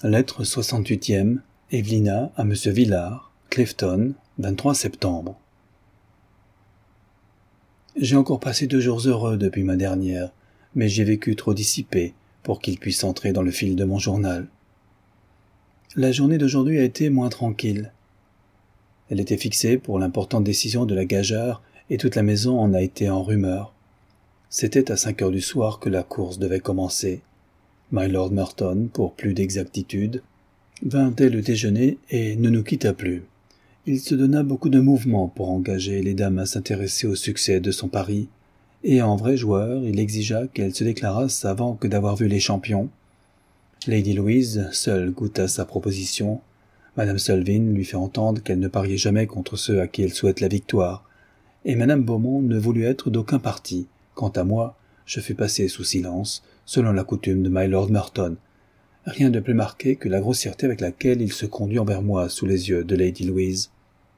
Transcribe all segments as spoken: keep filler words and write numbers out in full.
Lettre soixante-huitième, Evelina à Monsieur Villard, Clifton, vingt-trois septembre. J'ai encore passé deux jours heureux depuis ma dernière, mais j'ai vécu trop dissipé pour qu'il puisse entrer dans le fil de mon journal. La journée d'aujourd'hui a été moins tranquille. Elle était fixée pour l'importante décision de la gageure et toute la maison en a été en rumeur. C'était à cinq heures du soir que la course devait commencer. My Lord Merton, pour plus d'exactitude, vint dès le déjeuner et ne nous quitta plus. Il se donna beaucoup de mouvements pour engager les dames à s'intéresser au succès de son pari, et en vrai joueur, il exigea qu'elles se déclarassent avant que d'avoir vu les champions. Lady Louise seule goûta sa proposition. Madame Selwyn lui fit entendre qu'elle ne pariait jamais contre ceux à qui elle souhaite la victoire, et Madame Beaumont ne voulut être d'aucun parti. Quant à moi, je fus passé sous silence, selon la coutume de My Lord Merton. Rien de plus marqué que la grossièreté avec laquelle il se conduit envers moi sous les yeux de Lady Louise.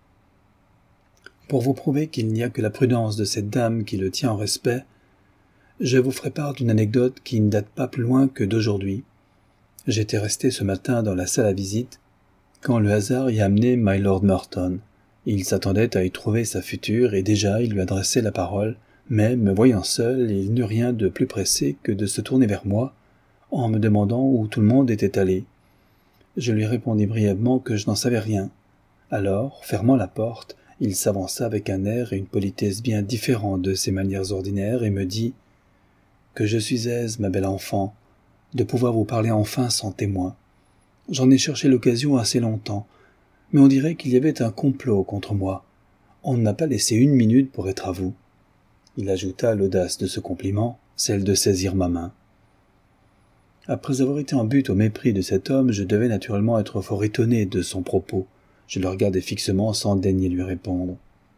Pour vous prouver qu'il n'y a que la prudence de cette dame qui le tient en respect, je vous ferai part d'une anecdote qui ne date pas plus loin que d'aujourd'hui. J'étais resté ce matin dans la salle à visite, quand le hasard y a amené My Lord Merton. Il s'attendait à y trouver sa future et déjà il lui adressait la parole, mais, me voyant seul, il n'eut rien de plus pressé que de se tourner vers moi, en me demandant où tout le monde était allé. Je lui répondis brièvement que je n'en savais rien. Alors, fermant la porte, il s'avança avec un air et une politesse bien différents de ses manières ordinaires et me dit « Que je suis aise, ma belle enfant, de pouvoir vous parler enfin sans témoin. J'en ai cherché l'occasion assez longtemps, mais on dirait qu'il y avait un complot contre moi. On ne m'a pas laissé une minute pour être à vous. » Il ajouta l'audace de ce compliment, celle de saisir ma main. Après avoir été en butte au mépris de cet homme, je devais naturellement être fort étonné de son propos. Je le regardai fixement sans daigner lui répondre.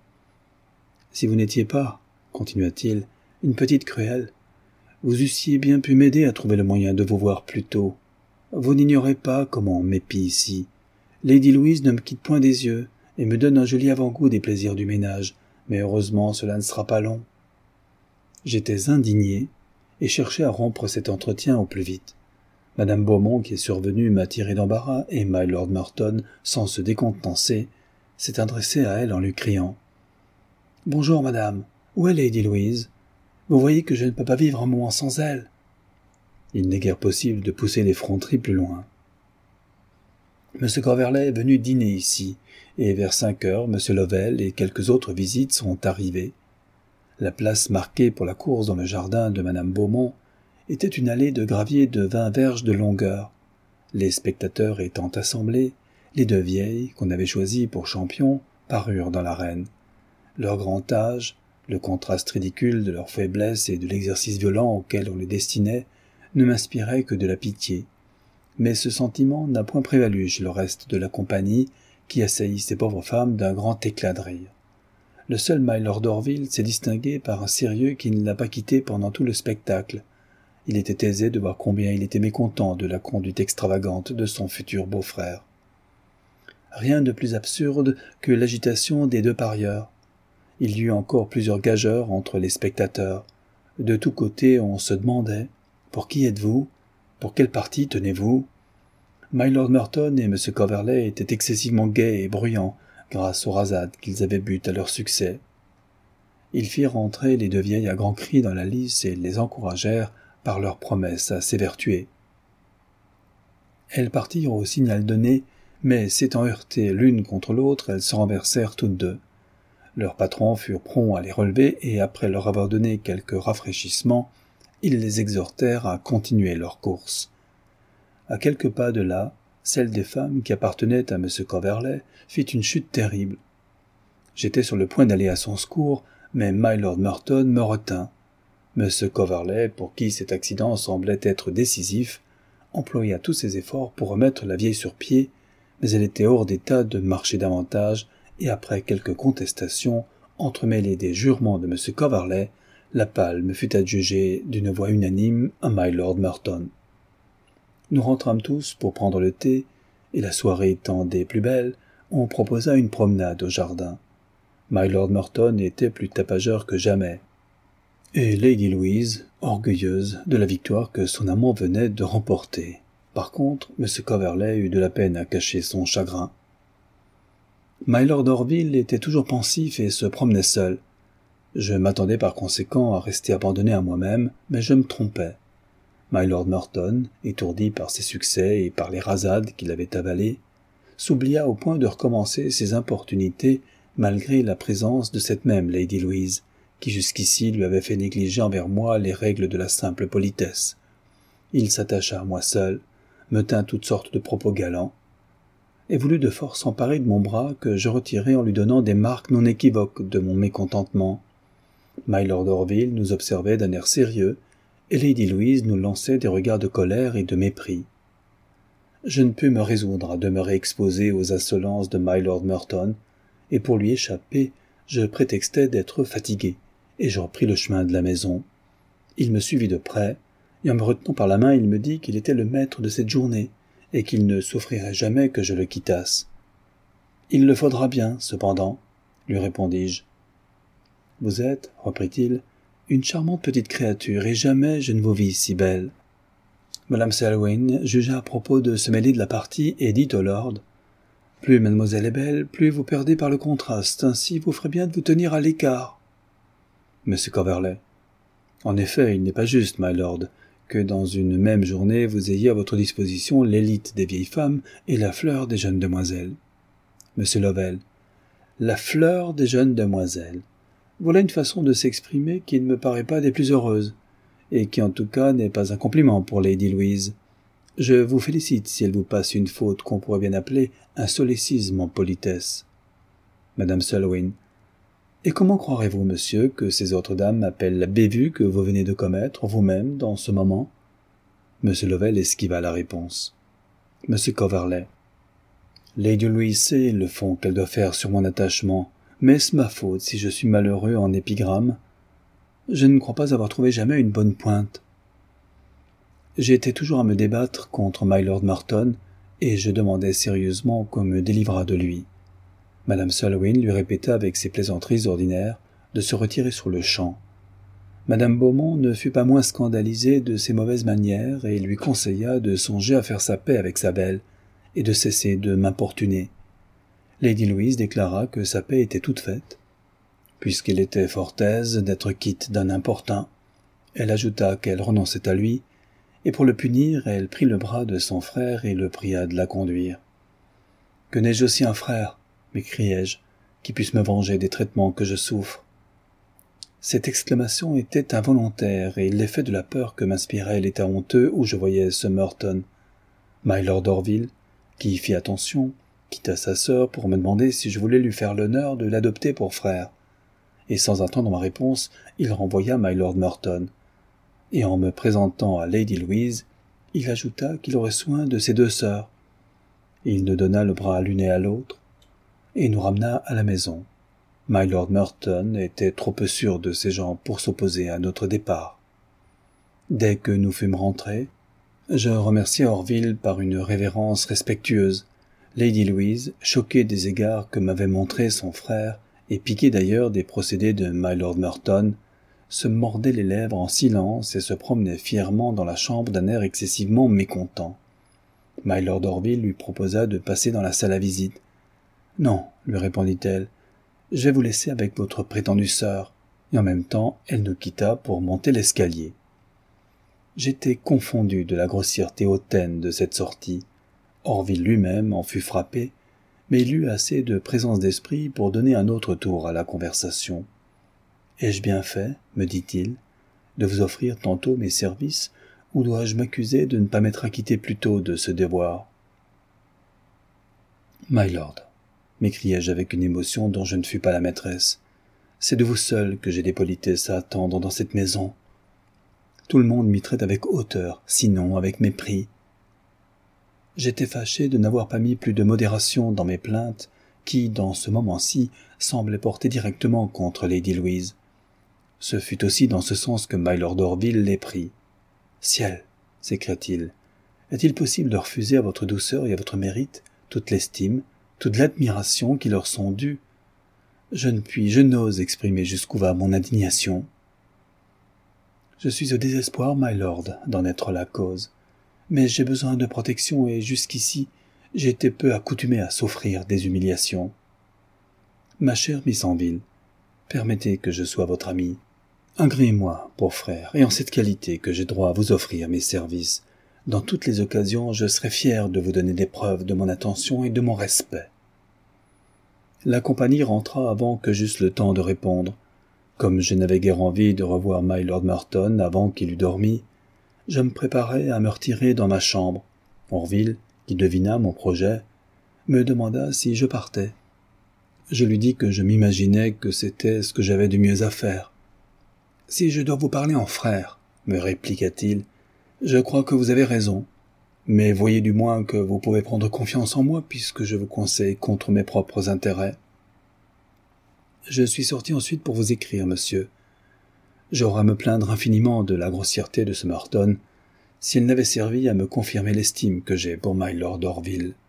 « Si vous n'étiez pas, continua-t-il, une petite cruelle, vous eussiez bien pu m'aider à trouver le moyen de vous voir plus tôt. Vous n'ignorez pas comment on m'épie ici. Lady Louise ne me quitte point des yeux et me donne un joli avant-goût des plaisirs du ménage, mais heureusement cela ne sera pas long. » J'étais indigné et cherchais à rompre cet entretien au plus vite. Madame Beaumont, qui est survenue, m'a tiré d'embarras, et My Lord Merton, sans se décontenancer, s'est adressé à elle en lui criant « Bonjour, madame, où est Lady Louise? Vous voyez que je ne peux pas vivre un moment sans elle. » Il n'est guère possible de pousser l'effronterie plus loin. Monsieur Coverley est venu dîner ici, et vers cinq heures, Monsieur Lovell et quelques autres visites sont arrivés. La place marquée pour la course dans le jardin de Madame Beaumont était une allée de gravier de vingt verges de longueur. Les spectateurs étant assemblés, les deux vieilles, qu'on avait choisies pour champions, parurent dans l'arène. Leur grand âge, le contraste ridicule de leur faiblesse et de l'exercice violent auquel on les destinait, ne m'inspiraient que de la pitié. Mais ce sentiment n'a point prévalu chez le reste de la compagnie, qui assaillit ces pauvres femmes d'un grand éclat de rire. Le seul My Lord d'Orville s'est distingué par un sérieux qui ne l'a pas quitté pendant tout le spectacle. Il était aisé de voir combien il était mécontent de la conduite extravagante de son futur beau-frère. Rien de plus absurde que l'agitation des deux parieurs. Il y eut encore plusieurs gageurs entre les spectateurs. De tous côtés, on se demandait « Pour qui êtes-vous? Pour quel parti tenez-vous » My Lord Merton et M. Coverley étaient excessivement gais et bruyants, grâce aux rasades qu'ils avaient bues à leur succès. Ils firent entrer les deux vieilles à grands cris dans la lice et les encouragèrent par leurs promesses à s'évertuer. Elles partirent au signal donné, mais s'étant heurtées l'une contre l'autre, elles se renversèrent toutes deux. Leurs patrons furent prompts à les relever et, après leur avoir donné quelques rafraîchissements, ils les exhortèrent à continuer leur course. À quelques pas de là, celle des femmes qui appartenait à M. Coverley fit une chute terrible. J'étais sur le point d'aller à son secours, mais My Lord Merton me retint. M. Coverley, pour qui cet accident semblait être décisif, employa tous ses efforts pour remettre la vieille sur pied, mais elle était hors d'état de marcher davantage, et après quelques contestations, entremêlées des jurements de M. Coverley, la palme fut adjugée d'une voix unanime à My Lord Merton. Nous rentrâmes tous pour prendre le thé, et la soirée étant des plus belles, on proposa une promenade au jardin. My Lord Merton était plus tapageur que jamais, et Lady Louise, orgueilleuse de la victoire que son amant venait de remporter. Par contre, M. Coverley eut de la peine à cacher son chagrin. Mylord Orville était toujours pensif et se promenait seul. Je m'attendais par conséquent à rester abandonné à moi-même, mais je me trompais. Mylord Merton, étourdi par ses succès et par les rasades qu'il avait avalées, s'oublia au point de recommencer ses importunités malgré la présence de cette même Lady Louise, qui jusqu'ici lui avait fait négliger envers moi les règles de la simple politesse. Il s'attacha à moi seul, me tint toutes sortes de propos galants, et voulut de force s'emparer de mon bras que je retirai en lui donnant des marques non équivoques de mon mécontentement. Mylord Orville nous observait d'un air sérieux, et Lady Louise nous lançait des regards de colère et de mépris. Je ne pus me résoudre à demeurer exposé aux insolences de Mylord Merton, et pour lui échapper, je prétextai d'être fatigué, et je repris le chemin de la maison. Il me suivit de près, et en me retenant par la main, il me dit qu'il était le maître de cette journée, et qu'il ne souffrirait jamais que je le quittasse. « Il le faudra bien, cependant, » lui répondis-je. « Vous êtes, reprit-il, une charmante petite créature, et jamais je ne vous vis si belle. » Madame Selwyn jugea à propos de se mêler de la partie et dit au lord « Plus mademoiselle est belle, plus vous perdez par le contraste, ainsi vous ferez bien de vous tenir à l'écart. » Monsieur Coverley. « En effet, il n'est pas juste, my lord, que dans une même journée vous ayez à votre disposition l'élite des vieilles femmes et la fleur des jeunes demoiselles. » Monsieur Lovell. « La fleur des jeunes demoiselles. Voilà une façon de s'exprimer qui ne me paraît pas des plus heureuses, et qui en tout cas n'est pas un compliment pour Lady Louise. Je vous félicite si elle vous passe une faute qu'on pourrait bien appeler un solécisme en politesse. » Madame Selwyn. « Et comment croirez-vous, monsieur, que ces autres dames appellent la bévue que vous venez de commettre vous-même dans ce moment ?» Monsieur Lovell esquiva la réponse. Monsieur Coverley. « Lady Louise sait le fond qu'elle doit faire sur mon attachement, mais est-ce ma faute si je suis malheureux en épigramme ? Je ne crois pas avoir trouvé jamais une bonne pointe. » J'ai été toujours à me débattre contre Mylord Merton, et je demandais sérieusement qu'on me délivrât de lui. Madame Selwyn lui répéta avec ses plaisanteries ordinaires de se retirer sur le champ. Madame Beaumont ne fut pas moins scandalisée de ses mauvaises manières et lui conseilla de songer à faire sa paix avec sa belle et de cesser de m'importuner. Lady Louise déclara que sa paix était toute faite, puisqu'il était fort aise d'être quitte d'un importun. Elle ajouta qu'elle renonçait à lui, et pour le punir, elle prit le bras de son frère et le pria de la conduire. « Que n'ai-je aussi un frère ?» m'écriai-je, « qui puisse me venger des traitements que je souffre. » Cette exclamation était involontaire, et l'effet de la peur que m'inspirait l'état honteux où je voyais ce Merton. Mylord Orville, qui fit attention, quitta sa sœur pour me demander si je voulais lui faire l'honneur de l'adopter pour frère, et sans attendre ma réponse, il renvoya Mylord Merton, et en me présentant à Lady Louise, il ajouta qu'il aurait soin de ses deux sœurs. Il nous donna le bras à l'une et à l'autre, et nous ramena à la maison. Mylord Merton était trop peu sûr de ses gens pour s'opposer à notre départ. Dès que nous fûmes rentrés, je remerciai Orville par une révérence respectueuse. Lady Louise, choquée des égards que m'avait montrés son frère, et piquée d'ailleurs des procédés de Mylord Merton, se mordait les lèvres en silence et se promenait fièrement dans la chambre d'un air excessivement mécontent. Mylord Orville lui proposa de passer dans la salle à visite. « Non, » lui répondit-elle, « je vais vous laisser avec votre prétendue sœur. » Et en même temps, elle nous quitta pour monter l'escalier. J'étais confondu de la grossièreté hautaine de cette sortie. Orville lui-même en fut frappé, mais il eut assez de présence d'esprit pour donner un autre tour à la conversation. « Ai-je bien fait, me dit-il, de vous offrir tantôt mes services, ou dois-je m'accuser de ne pas m'être acquitté plus tôt de ce devoir ?»« My lord, m'écriai-je avec une émotion dont je ne fus pas la maîtresse, c'est de vous seul que j'ai des politesses à attendre dans cette maison. Tout le monde m'y traite avec hauteur, sinon avec mépris. J'étais fâché de n'avoir pas mis plus de modération dans mes plaintes, qui, dans ce moment-ci, semblaient porter directement contre Lady Louise. Ce fut aussi dans ce sens que Mylord Orville les prit. « Ciel !» s'écria-t-il. « Est-il possible de refuser à votre douceur et à votre mérite toute l'estime, toute l'admiration qui leur sont dues? Je ne puis, je n'ose exprimer jusqu'où va mon indignation. Je suis au désespoir, my lord, d'en être la cause. mais j'ai besoin de protection et jusqu'ici, j'ai été peu accoutumé à s'offrir des humiliations. Ma chère Miss Anville, permettez que je sois votre ami. Agréez-moi pour frère, et en cette qualité que j'ai droit à vous offrir mes services. Dans toutes les occasions, je serai fier de vous donner des preuves de mon attention et de mon respect. » La compagnie rentra avant que j'eusse le temps de répondre. Comme je n'avais guère envie de revoir Mylord Merton avant qu'il eût dormi, je me préparais à me retirer dans ma chambre. Orville, qui devina mon projet, me demanda si je partais. Je lui dis que je m'imaginais que c'était ce que j'avais de mieux à faire. « Si je dois vous parler en frère, » me répliqua-t-il, « je crois que vous avez raison. Mais voyez du moins que vous pouvez prendre confiance en moi puisque je vous conseille contre mes propres intérêts. » Je suis sorti ensuite pour vous écrire, monsieur. J'aurais à me plaindre infiniment de la grossièreté de ce Merton, s'il n'avait servi à me confirmer l'estime que j'ai pour Mylord Orville.